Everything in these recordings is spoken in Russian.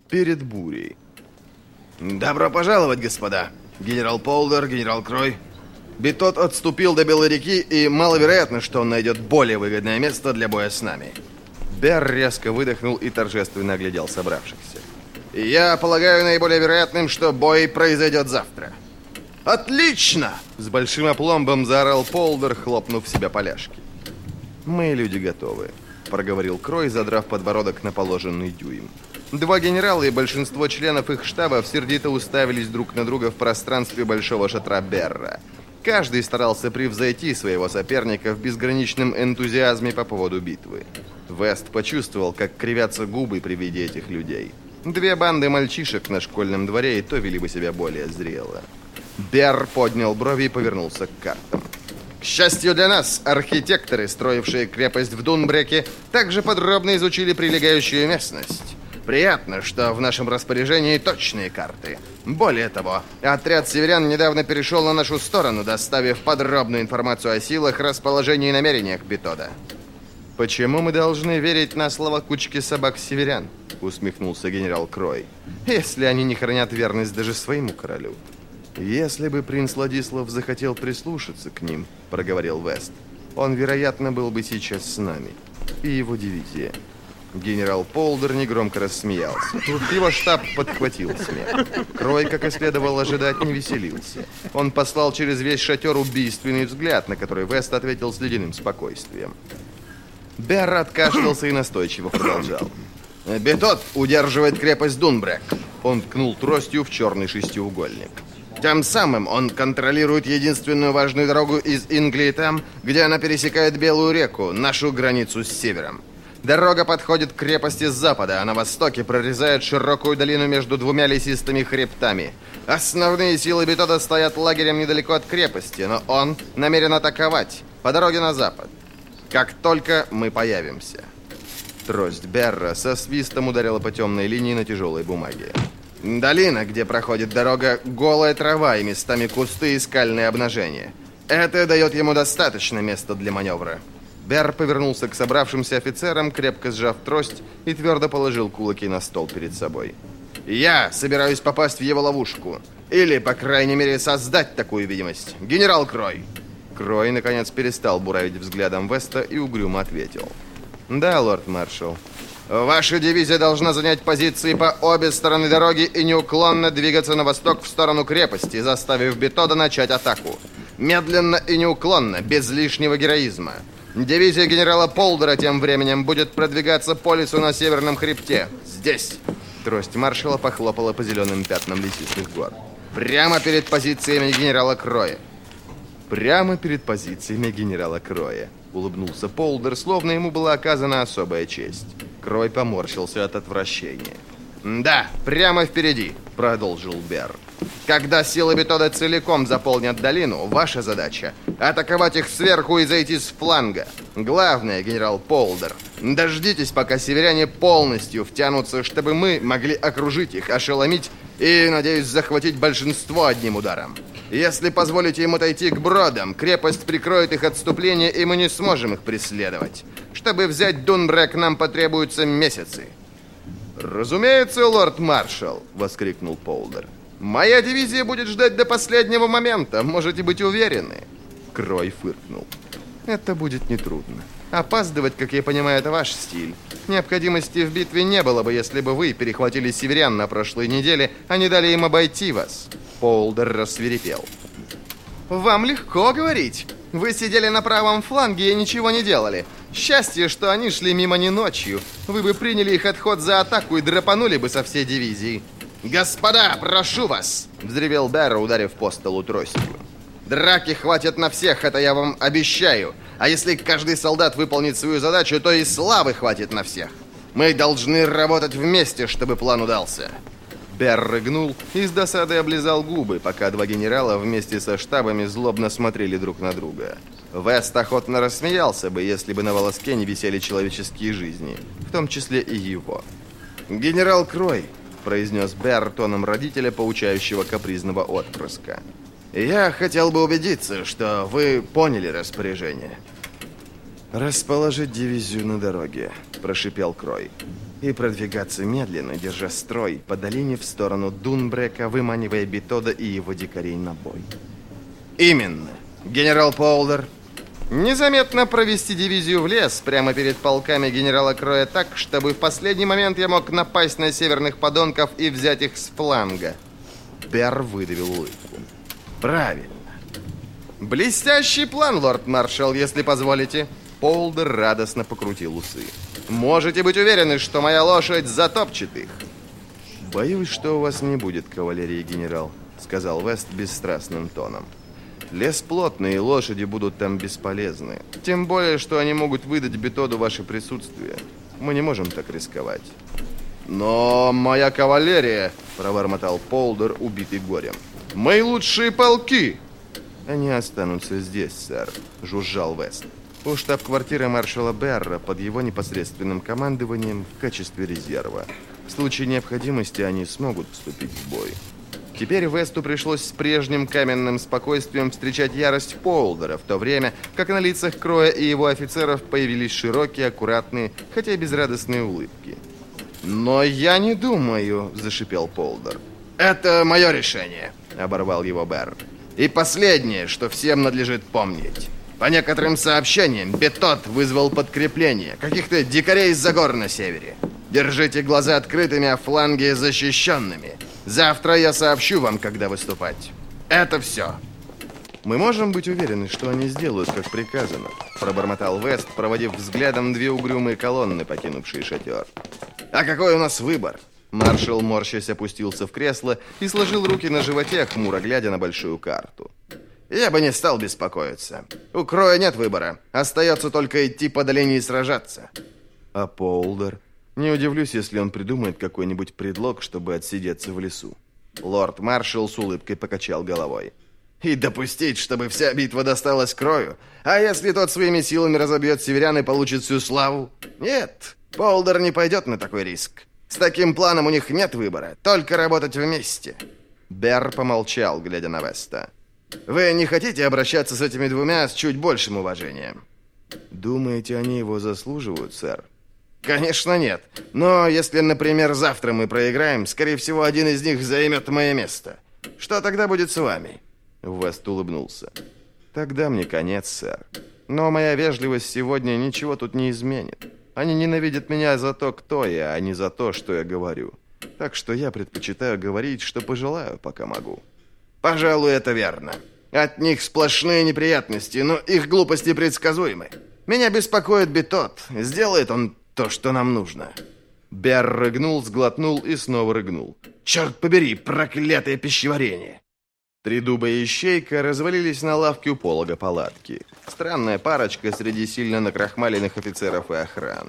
перед бурей. Добро пожаловать, господа. Генерал Полдер, генерал Крой. Битот отступил до Белой реки, и маловероятно, что он найдет более выгодное место для боя с нами. Бер резко выдохнул и торжественно оглядел собравшихся. Я полагаю наиболее вероятным, что бой произойдет завтра. Отлично! С большим опломбом заорал Полдер, хлопнув себя поляшки. Мы, люди, готовы, проговорил Крой, задрав подбородок на положенный дюйм. Два генерала и большинство членов их штабов сердито уставились друг на друга в пространстве большого шатра Берра. Каждый старался превзойти своего соперника в безграничном энтузиазме по поводу битвы. Вест почувствовал, как кривятся губы при виде этих людей. Две банды мальчишек на школьном дворе и то вели бы себя более зрело. Берр поднял брови и повернулся к картам. К счастью для нас, архитекторы, строившие крепость в Дунбреке, также подробно изучили прилегающую местность. Приятно, что в нашем распоряжении точные карты. Более того, отряд северян недавно перешел на нашу сторону, доставив подробную информацию о силах, расположении и намерениях Битода. «Почему мы должны верить на слово кучки собак-северян?» — усмехнулся генерал Крой. «Если они не хранят верность даже своему королю». «Если бы принц Ладислав захотел прислушаться к ним, — проговорил Вест, — он, вероятно, был бы сейчас с нами. И его дивизия». Генерал Полдер негромко рассмеялся. Его штаб подхватил смех. Крой, как и следовало ожидать, не веселился. Он послал через весь шатер убийственный взгляд, на который Вест ответил с ледяным спокойствием. Берр откашлялся и настойчиво продолжал. Битот удерживает крепость Дунбрек. Он ткнул тростью в черный шестиугольник. Тем самым он контролирует единственную важную дорогу из Инглии там, где она пересекает Белую реку, нашу границу с севером. Дорога подходит к крепости с запада, а на востоке прорезает широкую долину между двумя лесистыми хребтами. Основные силы Битота стоят лагерем недалеко от крепости, но он намерен атаковать по дороге на запад, как только мы появимся. Трость Берра со свистом ударила по темной линии на тяжелой бумаге. Долина, где проходит дорога, голая трава и местами кусты и скальные обнажения. Это дает ему достаточно места для маневра. Берр повернулся к собравшимся офицерам, крепко сжав трость, и твердо положил кулаки на стол перед собой. «Я собираюсь попасть в его ловушку. Или, по крайней мере, создать такую видимость. Генерал Крой!» Крой, наконец, перестал буравить взглядом Веста и угрюмо ответил. «Да, лорд-маршал». «Ваша дивизия должна занять позиции по обе стороны дороги и неуклонно двигаться на восток в сторону крепости, заставив Битода начать атаку. Медленно и неуклонно, без лишнего героизма. Дивизия генерала Полдера тем временем будет продвигаться по лесу на северном хребте. Здесь». Трость маршала похлопала по зеленым пятнам лесистых гор. «Прямо перед позициями генерала Кроя». «Прямо перед позициями генерала Кроя», — улыбнулся Полдер, словно ему была оказана особая честь. Крой поморщился от отвращения. «Да, прямо впереди», — продолжил Берр. «Когда силы Битода целиком заполнят долину, ваша задача — атаковать их сверху и зайти с фланга. Главное, генерал Полдер, дождитесь, пока северяне полностью втянутся, чтобы мы могли окружить их, ошеломить и, надеюсь, захватить большинство одним ударом. Если позволите им отойти к бродам, крепость прикроет их отступление, и мы не сможем их преследовать. Чтобы взять Дунбрек, нам потребуются месяцы». «Разумеется, лорд-маршал!» — воскликнул Полдер. «Моя дивизия будет ждать до последнего момента, можете быть уверены!» Крой фыркнул. «Это будет нетрудно. Опаздывать, как я понимаю, это ваш стиль. Необходимости в битве не было бы, если бы вы перехватили северян на прошлой неделе, а не дали им обойти вас». Полдер рассвирепел. «Вам легко говорить. Вы сидели на правом фланге и ничего не делали. Счастье, что они шли мимо не ночью. Вы бы приняли их отход за атаку и драпанули бы со всей дивизией». «Господа, прошу вас!» — взревел Берр, ударив по столу тростью. «Драки хватит на всех, это я вам обещаю. А если каждый солдат выполнит свою задачу, то и славы хватит на всех. Мы должны работать вместе, чтобы план удался». Берр рыгнул и с досадой облизал губы, пока два генерала вместе со штабами злобно смотрели друг на друга. Вест охотно рассмеялся бы, если бы на волоске не висели человеческие жизни, в том числе и его. «Генерал Крой», — произнес Берр тоном родителя, поучающего капризного отпрыска. «Я хотел бы убедиться, что вы поняли распоряжение». «Расположить дивизию на дороге», — прошипел Крой. и продвигаться медленно, держа строй по долине в сторону Дунбрека, выманивая Битода и его дикарей на бой. Именно, генерал Полдер. Незаметно провести дивизию в лес прямо перед полками генерала Кроя так, чтобы в последний момент я мог напасть на северных подонков и взять их с фланга. Берр выдавил улыбку. Правильно. Блестящий план, лорд-маршал, если позволите. Полдер радостно покрутил усы. Можете быть уверены, что моя лошадь затопчет их. Боюсь, что у вас не будет кавалерии, генерал, сказал Вест бесстрастным тоном. Лес плотный, и лошади будут там бесполезны. Тем более, что они могут выдать Битоду ваше присутствие. Мы не можем так рисковать. Но моя кавалерия, пробормотал Полдер, убитый горем. Мои лучшие полки. Они останутся здесь, сэр, жужжал Вест. У штаб-квартиры маршала Берра под его непосредственным командованием в качестве резерва. В случае необходимости они смогут вступить в бой. Теперь Весту пришлось с прежним каменным спокойствием встречать ярость Полдера, в то время как на лицах Кроя и его офицеров появились широкие, аккуратные, хотя и безрадостные улыбки. «Но я не думаю», — зашипел Полдер. «Это мое решение», — оборвал его Берр. «И последнее, что всем надлежит помнить. По некоторым сообщениям, Битод вызвал подкрепление каких-то дикарей из-за гор на севере. Держите глаза открытыми, а фланги защищенными. Завтра я сообщу вам, когда выступать. Это все». «Мы можем быть уверены, что они сделают, как приказано», — пробормотал Вест, проводив взглядом две угрюмые колонны, покинувшие шатер. «А какой у нас выбор?» Маршал, морщась, опустился в кресло и сложил руки на животе, хмуро глядя на большую карту. «Я бы не стал беспокоиться. У Кроя нет выбора. Остается только идти по долине и сражаться». «А Полдер? Не удивлюсь, если он придумает какой-нибудь предлог, чтобы отсидеться в лесу». Лорд-маршал с улыбкой покачал головой. «И допустить, чтобы вся битва досталась Крою? А если тот своими силами разобьет северян и получит всю славу? Нет, Полдер не пойдет на такой риск. С таким планом у них нет выбора, только работать вместе». Берр помолчал, глядя на Веста. «Вы не хотите обращаться с этими двумя с чуть большим уважением?» «Думаете, они его заслуживают, сэр?» «Конечно нет. Но если, например, завтра мы проиграем, скорее всего, один из них займет мое место. Что тогда будет с вами?» Вест улыбнулся. «Тогда мне конец, сэр. Но моя вежливость сегодня ничего тут не изменит. Они ненавидят меня за то, кто я, а не за то, что я говорю. Так что я предпочитаю говорить, что пожелаю, пока могу». «Пожалуй, это верно. От них сплошные неприятности, но их глупости предсказуемы. Меня беспокоит Битод. Сделает он то, что нам нужно». Берр рыгнул, сглотнул и снова рыгнул. «Черт побери, проклятое пищеварение!» Тридуба и Ищейка развалились на лавке у полога палатки. Странная парочка среди сильно накрахмаленных офицеров и охраны.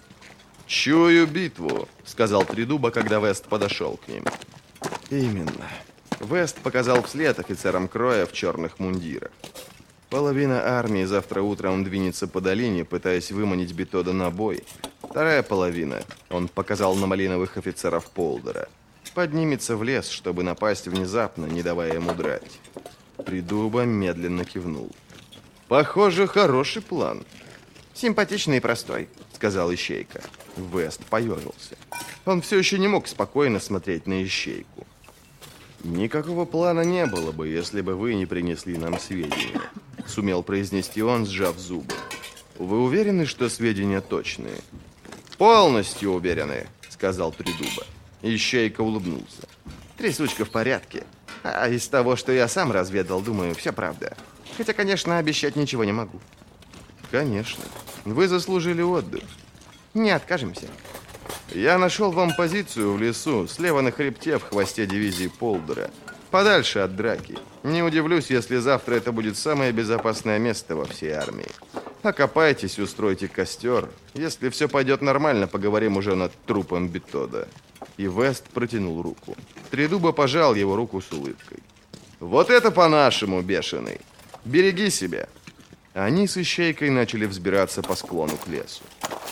«Чую битву», — сказал Тридуба, когда Вест подошел к ним. «Именно». Вест показал вслед офицерам Кроя в черных мундирах. Половина армии завтра утром двинется по долине, пытаясь выманить Битода на бой. Вторая половина, он показал на малиновых офицеров Полдера, поднимется в лес, чтобы напасть внезапно, не давая ему драть. Тридуба медленно кивнул. «Похоже, хороший план». «Симпатичный и простой», — сказал Ищейка. Вест поежился. Он все еще не мог спокойно смотреть на Ищейку. «Никакого плана не было бы, если бы вы не принесли нам сведения», — сумел произнести он, сжав зубы. «Вы уверены, что сведения точные?» «Полностью уверены», — сказал Тридуба. Ищейка улыбнулся. «Трясучка в порядке. А из того, что я сам разведал, думаю, все правда. Хотя, конечно, обещать ничего не могу». «Конечно. Вы заслужили отдых». «Не откажемся». «Я нашел вам позицию в лесу, слева на хребте, в хвосте дивизии Полдера. Подальше от драки. Не удивлюсь, если завтра это будет самое безопасное место во всей армии. Окопайтесь, устройте костер. Если все пойдет нормально, поговорим уже над трупом Битода». И Вест протянул руку. Тридуба пожал его руку с улыбкой. «Вот это по-нашему, бешеный! Береги себя!» Они с Ищейкой начали взбираться по склону к лесу.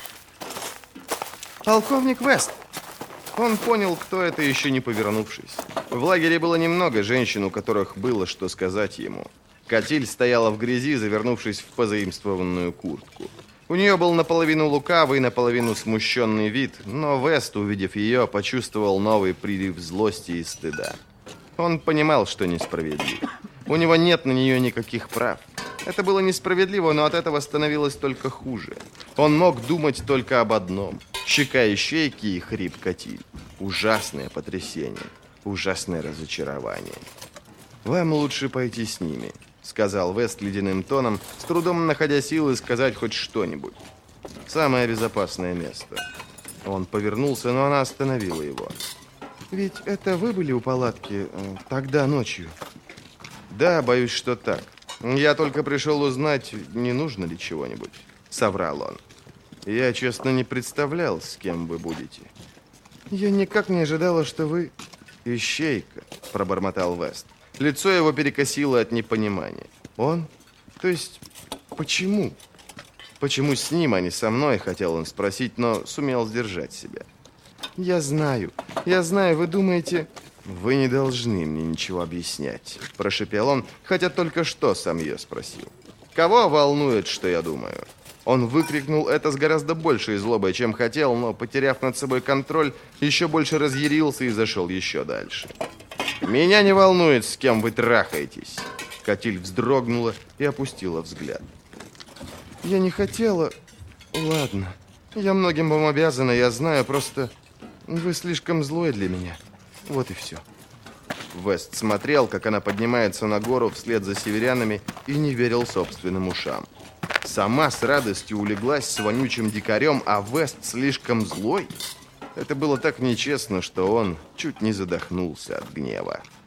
«Полковник Вест!» Он понял, кто это, еще не повернувшись. В лагере было немного женщин, у которых было что сказать ему. Катиль стояла в грязи, завернувшись в позаимствованную куртку. У нее был наполовину лукавый, наполовину смущенный вид, но Вест, увидев ее, почувствовал новый прилив злости и стыда. Он понимал, что несправедлив. У него нет на нее никаких прав. Это было несправедливо, но от этого становилось только хуже. Он мог думать только об одном. Щека ищейки и хрип Катиль. Ужасное потрясение. Ужасное разочарование. «Вам лучше пойти с ними», — сказал Вест ледяным тоном, с трудом находя силы сказать хоть что-нибудь. «Самое безопасное место». Он повернулся, но она остановила его. «Ведь это вы были у палатки тогда ночью?» «Да, боюсь, что так. Я только пришел узнать, не нужно ли чего-нибудь», — соврал он. «Я, честно, не представлял, с кем вы будете». «Я никак не ожидала, что вы...» «Ищейка», — пробормотал Вест. Лицо его перекосило от непонимания. «Он? То есть, почему? Почему с ним, а не со мной?» — хотел он спросить, но сумел сдержать себя. «Я знаю, вы думаете...» «Вы не должны мне ничего объяснять», — прошипел он, хотя только что сам ее спросил. «Кого волнует, что я думаю?» Он выкрикнул это с гораздо большей злобой, чем хотел, но, потеряв над собой контроль, еще больше разъярился и зашел еще дальше. «Меня не волнует, с кем вы трахаетесь!» Катиль вздрогнула и опустила взгляд. «Я не хотела... Ладно, я многим вам обязана, я знаю, просто вы слишком злой для меня. Вот и все». Вест смотрел, как она поднимается на гору вслед за северянами, и не верил собственным ушам. Сама с радостью улеглась с вонючим дикарем, а Вест слишком злой? Это было так нечестно, что он чуть не задохнулся от гнева.